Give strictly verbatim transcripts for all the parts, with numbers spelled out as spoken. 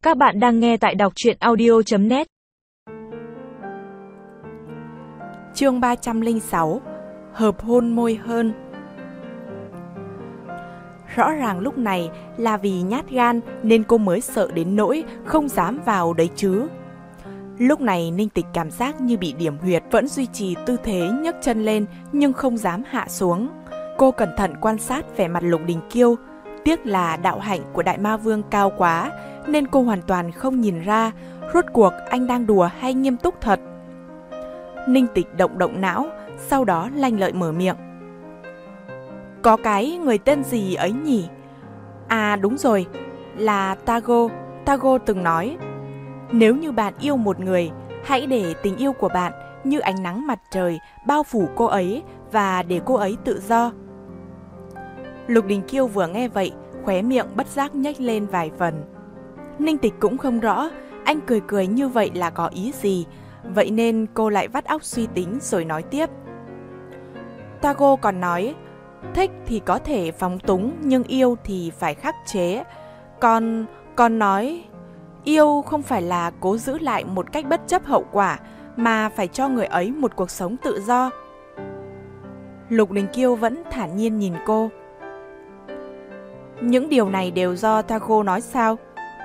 Các bạn đang nghe tại đọc truyện audio chấm net. Chương ba trăm lẻ sáu. Hợp hôn môi hơn. Rõ ràng lúc này là vì nhát gan nên cô mới sợ đến nỗi không dám vào đấy chứ. Lúc này Ninh Tịch cảm giác như bị điểm huyệt, vẫn duy trì tư thế nhấc chân lên nhưng không dám hạ xuống. Cô cẩn thận quan sát vẻ mặt Lục Đình Kiêu. Tiếc là đạo hạnh của Đại Ma Vương cao quá nên cô hoàn toàn không nhìn ra rốt cuộc anh đang đùa hay nghiêm túc thật. Ninh Tịch động động não, sau đó lanh lợi mở miệng. Có cái người tên gì ấy nhỉ? À đúng rồi, là Tago. Tago từng nói, nếu như bạn yêu một người, hãy để tình yêu của bạn như ánh nắng mặt trời bao phủ cô ấy và để cô ấy tự do. Lục Đình Kiêu vừa nghe vậy, khóe miệng bất giác nhếch lên vài phần. Ninh Tịch cũng không rõ anh cười cười như vậy là có ý gì, vậy nên cô lại vắt óc suy tính rồi nói tiếp. Tago còn nói, thích thì có thể phóng túng nhưng yêu thì phải khắc chế. Còn, còn nói, yêu không phải là cố giữ lại một cách bất chấp hậu quả, mà phải cho người ấy một cuộc sống tự do. Lục Đình Kiêu vẫn thản nhiên nhìn cô. Những điều này đều do Tago nói sao?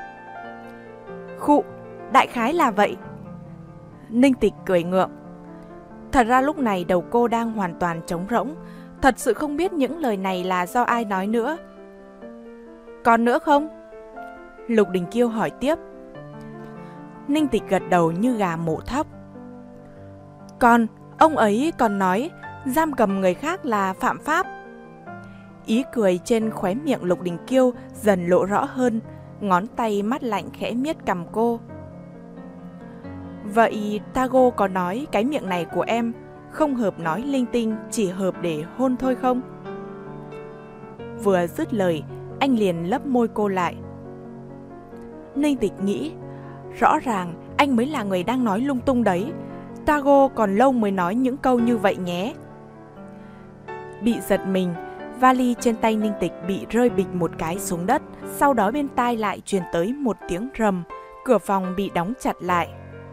Khụ, đại khái là vậy. Ninh Tịch cười ngượng. Thật ra lúc này đầu cô đang hoàn toàn trống rỗng, thật sự không biết những lời này là do ai nói nữa. Còn nữa không? Lục Đình Kiêu hỏi tiếp. Ninh Tịch gật đầu như gà mổ thóc. Còn, ông ấy còn nói giam cầm người khác là phạm pháp. Ý cười trên khóe miệng Lục Đình Kiêu dần lộ rõ hơn, ngón tay mắt lạnh khẽ miết cằm cô. Vậy Tago có nói cái miệng này của em không hợp nói linh tinh, chỉ hợp để hôn thôi không? Vừa dứt lời, anh liền lấp môi cô lại. Ninh Tịch nghĩ, rõ ràng anh mới là người đang nói lung tung đấy. Tago còn lâu mới nói những câu như vậy nhé. Bị giật mình, vali trên tay Ninh Tịch bị rơi bịch một cái xuống đất, sau đó bên tai lại truyền tới một tiếng rầm, cửa phòng bị đóng chặt lại.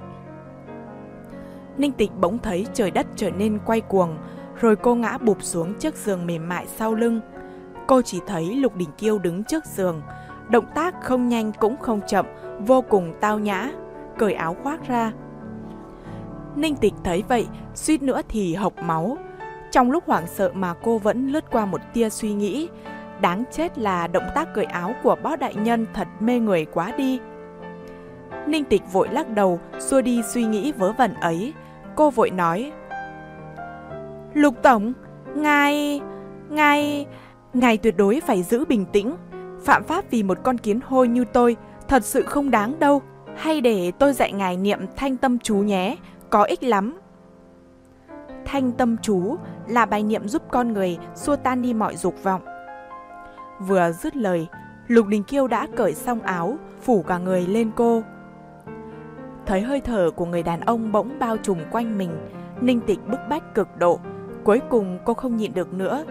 Ninh Tịch bỗng thấy trời đất trở nên quay cuồng, rồi cô ngã bụp xuống chiếc giường mềm mại sau lưng. Cô chỉ thấy Lục Đình Kiêu đứng trước giường, động tác không nhanh cũng không chậm, vô cùng tao nhã, cởi áo khoác ra. Ninh Tịch thấy vậy, suýt nữa thì hộc máu. Trong lúc hoảng sợ mà cô vẫn lướt qua một tia suy nghĩ, đáng chết là động tác cởi áo của bó đại nhân thật mê người quá đi. Ninh Tịch vội lắc đầu, xua đi suy nghĩ vớ vẩn ấy. Cô vội nói, Lục Tổng, ngài... ngài... ngài tuyệt đối phải giữ bình tĩnh. Phạm pháp vì một con kiến hôi như tôi thật sự không đáng đâu. Hay để tôi dạy ngài niệm thanh tâm chú nhé, có ích lắm. Thanh tâm chú là bài niệm giúp con người xua tan đi mọi dục vọng. Vừa dứt lời, Lục Đình Kiêu đã cởi xong áo, phủ cả người lên cô. Thấy hơi thở của người đàn ông bỗng bao trùm quanh mình, Ninh Tịch bức bách cực độ. Cuối cùng cô không nhịn được nữa.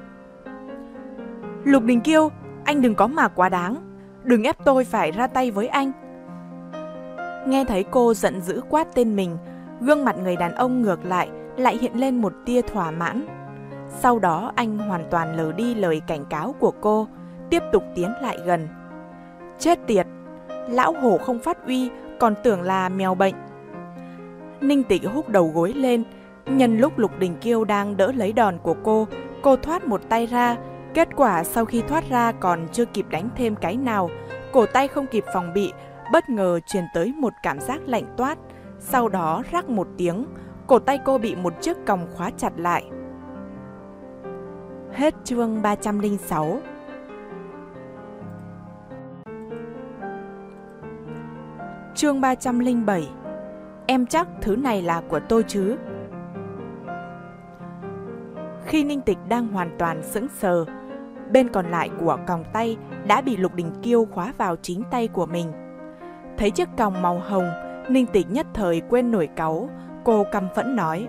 Lục Đình Kiêu, anh đừng có mà quá đáng. Đừng ép tôi phải ra tay với anh. Nghe thấy cô giận dữ quát tên mình, gương mặt người đàn ông ngược lại lại hiện lên một tia thỏa mãn. Sau đó anh hoàn toàn lờ đi lời cảnh cáo của cô, tiếp tục tiến lại gần. Chết tiệt, lão hổ không phát uy còn tưởng là mèo bệnh. Ninh Tịch húc đầu gối lên. Nhân lúc Lục Đình Kiêu đang đỡ lấy đòn của cô, cô thoát một tay ra. Kết quả sau khi thoát ra còn chưa kịp đánh thêm cái nào, cổ tay không kịp phòng bị, bất ngờ truyền tới một cảm giác lạnh toát. Sau đó rắc một tiếng, cổ tay cô bị một chiếc còng khóa chặt lại. Hết chương ba trăm lẻ sáu. Chương ba trăm lẻ bảy. Em chắc thứ này là của tôi chứ? Khi Ninh Tịch đang hoàn toàn sững sờ, bên còn lại của còng tay đã bị Lục Đình Kiêu khóa vào chính tay của mình. Thấy chiếc còng màu hồng, Ninh Tịch nhất thời quên nổi cáu. Cô căm phẫn nói,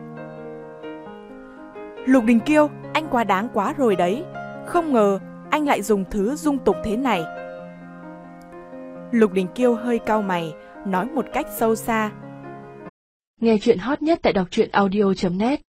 Lục Đình Kiêu, anh quá đáng quá rồi đấy. Không ngờ anh lại dùng thứ dung tục thế này. Lục Đình Kiêu hơi cau mày, nói một cách sâu xa. Nghe chuyện hot nhất tại đọc truyện audio chấm net.